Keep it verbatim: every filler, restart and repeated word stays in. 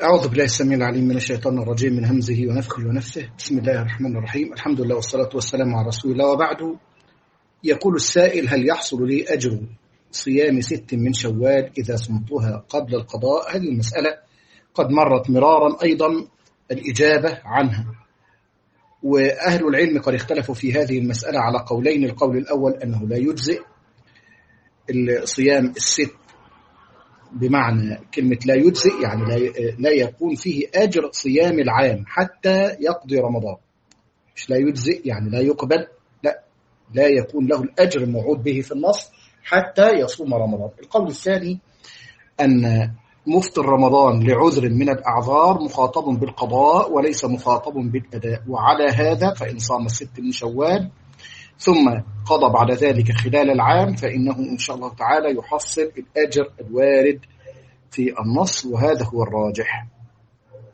أعوذ بالله السميع العليم من الشيطان الرجيم من همزه ونفخه ونفثه. بسم الله الرحمن الرحيم. الحمد لله والصلاة والسلام على رسول الله، وبعد. يقول السائل: هل يحصل لي أجر صيام ست من شوال إذا صمتها قبل القضاء؟ هذه المسألة قد مرت مرارا أيضا الإجابة عنها، وأهل العلم قد اختلفوا في هذه المسألة على قولين. القول الأول أنه لا يجزئ الصيام الست، بمعنى كلمة لا يجزئ يعني لا لا يكون فيه أجر صيام العام حتى يقضي رمضان. مش لا يجزئ يعني لا يقبل، لا لا يكون له الأجر الموعود به في النص حتى يصوم رمضان. القول الثاني أن مفطر رمضان لعذر من الأعذار مخاطب بالقضاء وليس مخاطب بالأداء، وعلى هذا فإن صام الست من شوال ثم قضى بعد ذلك خلال العام فإنه إن شاء الله تعالى يحصل الأجر الوارد في النص، وهذا هو الراجح.